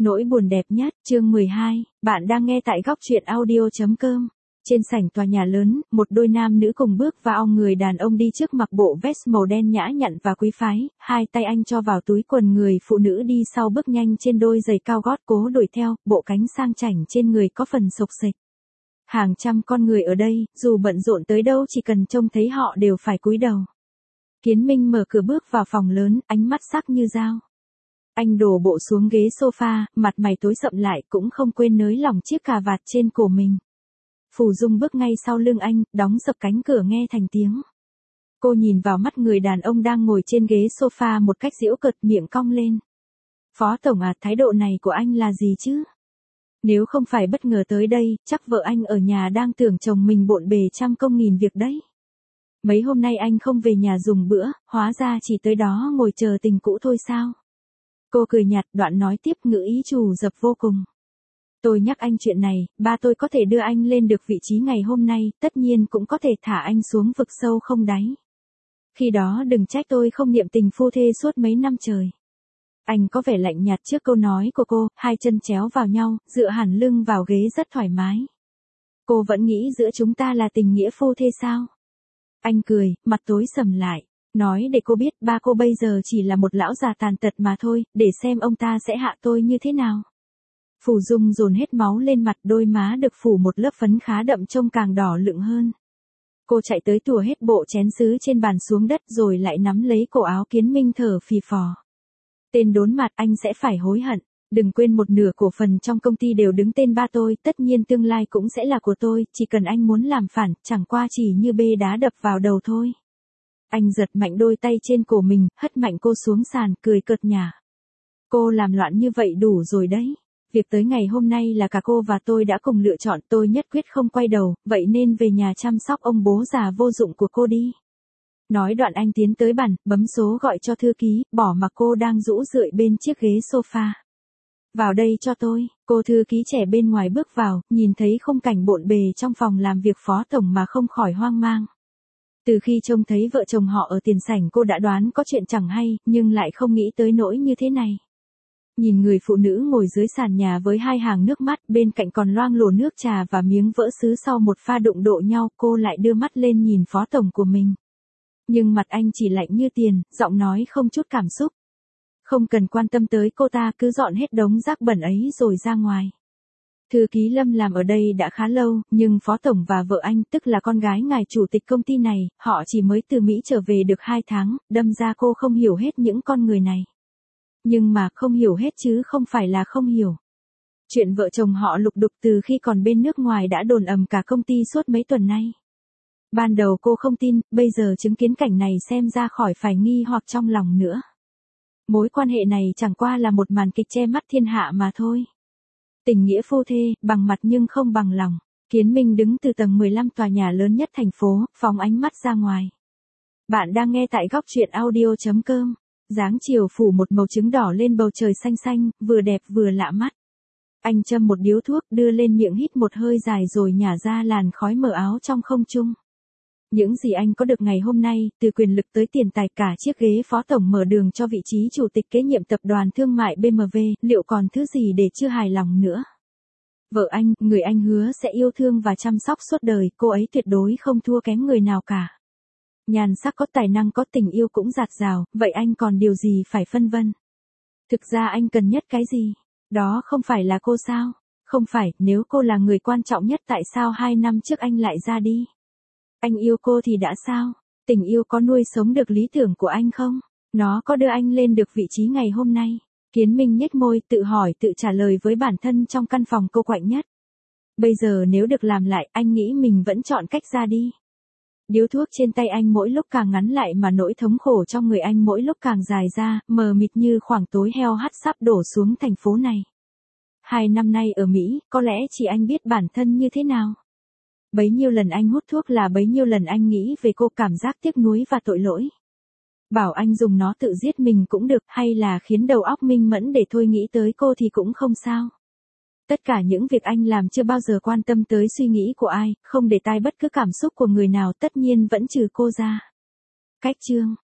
Nỗi buồn đẹp nhất, chương 12, bạn đang nghe tại góc truyện audio.com. Trên sảnh tòa nhà lớn, một đôi nam nữ cùng bước vào, người đàn ông đi trước mặc bộ vest màu đen nhã nhặn và quý phái, hai tay anh cho vào túi quần, người phụ nữ đi sau bước nhanh trên đôi giày cao gót cố đuổi theo, bộ cánh sang chảnh trên người có phần xộc xệch. Hàng trăm con người ở đây, dù bận rộn tới đâu chỉ cần trông thấy họ đều phải cúi đầu. Kiến Minh mở cửa bước vào phòng lớn, ánh mắt sắc như dao. Anh đổ bộ xuống ghế sofa, mặt mày tối sậm lại, cũng không quên nới lỏng chiếc cà vạt trên cổ mình. Phù Dung bước ngay sau lưng anh, đóng sập cánh cửa nghe thành tiếng. Cô nhìn vào mắt người đàn ông đang ngồi trên ghế sofa một cách giễu cợt, miệng cong lên. Phó tổng à, thái độ này của anh là gì chứ? Nếu không phải bất ngờ tới đây, chắc vợ anh ở nhà đang tưởng chồng mình bộn bề trăm công nghìn việc đấy. Mấy hôm nay anh không về nhà dùng bữa, hóa ra chỉ tới đó ngồi chờ tình cũ thôi sao? Cô cười nhạt, đoạn nói tiếp, ngữ ý trù dập vô cùng. Tôi nhắc anh chuyện này, ba tôi có thể đưa anh lên được vị trí ngày hôm nay, tất nhiên cũng có thể thả anh xuống vực sâu không đáy. Khi đó đừng trách tôi không niệm tình phu thê suốt mấy năm trời. Anh có vẻ lạnh nhạt trước câu nói của cô, hai chân chéo vào nhau, dựa hẳn lưng vào ghế rất thoải mái. Cô vẫn nghĩ giữa chúng ta là tình nghĩa phu thê sao? Anh cười, mặt tối sầm lại. Nói để cô biết, ba cô bây giờ chỉ là một lão già tàn tật mà thôi, để xem ông ta sẽ hạ tôi như thế nào. Phù Dung dồn hết máu lên mặt, đôi má được phủ một lớp phấn khá đậm trông càng đỏ lựng hơn. Cô chạy tới tùa hết bộ chén sứ trên bàn xuống đất rồi lại nắm lấy cổ áo Kiến Minh thở phì phò. Tên đốn mặt, anh sẽ phải hối hận. Đừng quên một nửa cổ phần trong công ty đều đứng tên ba tôi, tất nhiên tương lai cũng sẽ là của tôi, chỉ cần anh muốn làm phản, chẳng qua chỉ như bê đá đập vào đầu thôi. Anh giật mạnh đôi tay trên cổ mình, hất mạnh cô xuống sàn, cười cợt nhả. Cô làm loạn như vậy đủ rồi đấy. Việc tới ngày hôm nay là cả cô và tôi đã cùng lựa chọn, tôi nhất quyết không quay đầu, vậy nên về nhà chăm sóc ông bố già vô dụng của cô đi. Nói đoạn anh tiến tới bàn, bấm số gọi cho thư ký, bỏ mặc cô đang rũ rượi bên chiếc ghế sofa. Vào đây cho tôi, cô thư ký trẻ bên ngoài bước vào, nhìn thấy khung cảnh bộn bề trong phòng làm việc phó tổng mà không khỏi hoang mang. Từ khi trông thấy vợ chồng họ ở tiền sảnh cô đã đoán có chuyện chẳng hay, nhưng lại không nghĩ tới nỗi như thế này. Nhìn người phụ nữ ngồi dưới sàn nhà với hai hàng nước mắt, bên cạnh còn loang lổ nước trà và miếng vỡ sứ sau một pha đụng độ nhau, cô lại đưa mắt lên nhìn phó tổng của mình. Nhưng mặt anh chỉ lạnh như tiền, giọng nói không chút cảm xúc. Không cần quan tâm tới cô ta, cứ dọn hết đống rác bẩn ấy rồi ra ngoài. Thư ký Lâm làm ở đây đã khá lâu, nhưng phó tổng và vợ anh, tức là con gái ngài chủ tịch công ty này, họ chỉ mới từ Mỹ trở về được 2 tháng, đâm ra cô không hiểu hết những con người này. Nhưng mà không hiểu hết chứ không phải là không hiểu. Chuyện vợ chồng họ lục đục từ khi còn bên nước ngoài đã đồn ầm cả công ty suốt mấy tuần nay. Ban đầu cô không tin, bây giờ chứng kiến cảnh này xem ra khỏi phải nghi hoặc trong lòng nữa. Mối quan hệ này chẳng qua là một màn kịch che mắt thiên hạ mà thôi. Tình nghĩa phu thê, bằng mặt nhưng không bằng lòng. Kiến Minh đứng từ tầng 15 tòa nhà lớn nhất thành phố, phóng ánh mắt ra ngoài. Bạn đang nghe tại góc truyện audio.com. Dáng chiều phủ một màu trứng đỏ lên bầu trời xanh xanh, vừa đẹp vừa lạ mắt. Anh châm một điếu thuốc, đưa lên miệng hít một hơi dài rồi nhả ra làn khói mờ áo trong không trung. Những gì anh có được ngày hôm nay, từ quyền lực tới tiền tài, cả chiếc ghế phó tổng mở đường cho vị trí chủ tịch kế nhiệm tập đoàn thương mại BMW, liệu còn thứ gì để chưa hài lòng nữa? Vợ anh, người anh hứa sẽ yêu thương và chăm sóc suốt đời, cô ấy tuyệt đối không thua kém người nào cả. Nhan sắc có, tài năng có, tình yêu cũng dạt dào, vậy anh còn điều gì phải phân vân? Thực ra anh cần nhất cái gì? Đó không phải là cô sao? Không phải, nếu cô là người quan trọng nhất tại sao 2 năm trước anh lại ra đi? Anh yêu cô thì đã sao? Tình yêu có nuôi sống được lý tưởng của anh không? Nó có đưa anh lên được vị trí ngày hôm nay? Kiến Minh nhếch môi, tự hỏi tự trả lời với bản thân trong căn phòng cô quạnh nhất. Bây giờ nếu được làm lại, anh nghĩ mình vẫn chọn cách ra đi. Điếu thuốc trên tay anh mỗi lúc càng ngắn lại mà nỗi thống khổ trong người anh mỗi lúc càng dài ra, mờ mịt như khoảng tối heo hắt sắp đổ xuống thành phố này. 2 năm nay ở Mỹ, có lẽ chỉ anh biết bản thân như thế nào. Bấy nhiêu lần anh hút thuốc là bấy nhiêu lần anh nghĩ về cô, cảm giác tiếc nuối và tội lỗi. Bảo anh dùng nó tự giết mình cũng được, hay là khiến đầu óc minh mẫn để thôi nghĩ tới cô thì cũng không sao. Tất cả những việc anh làm chưa bao giờ quan tâm tới suy nghĩ của ai, không để tai bất cứ cảm xúc của người nào, tất nhiên vẫn trừ cô ra. Cách chương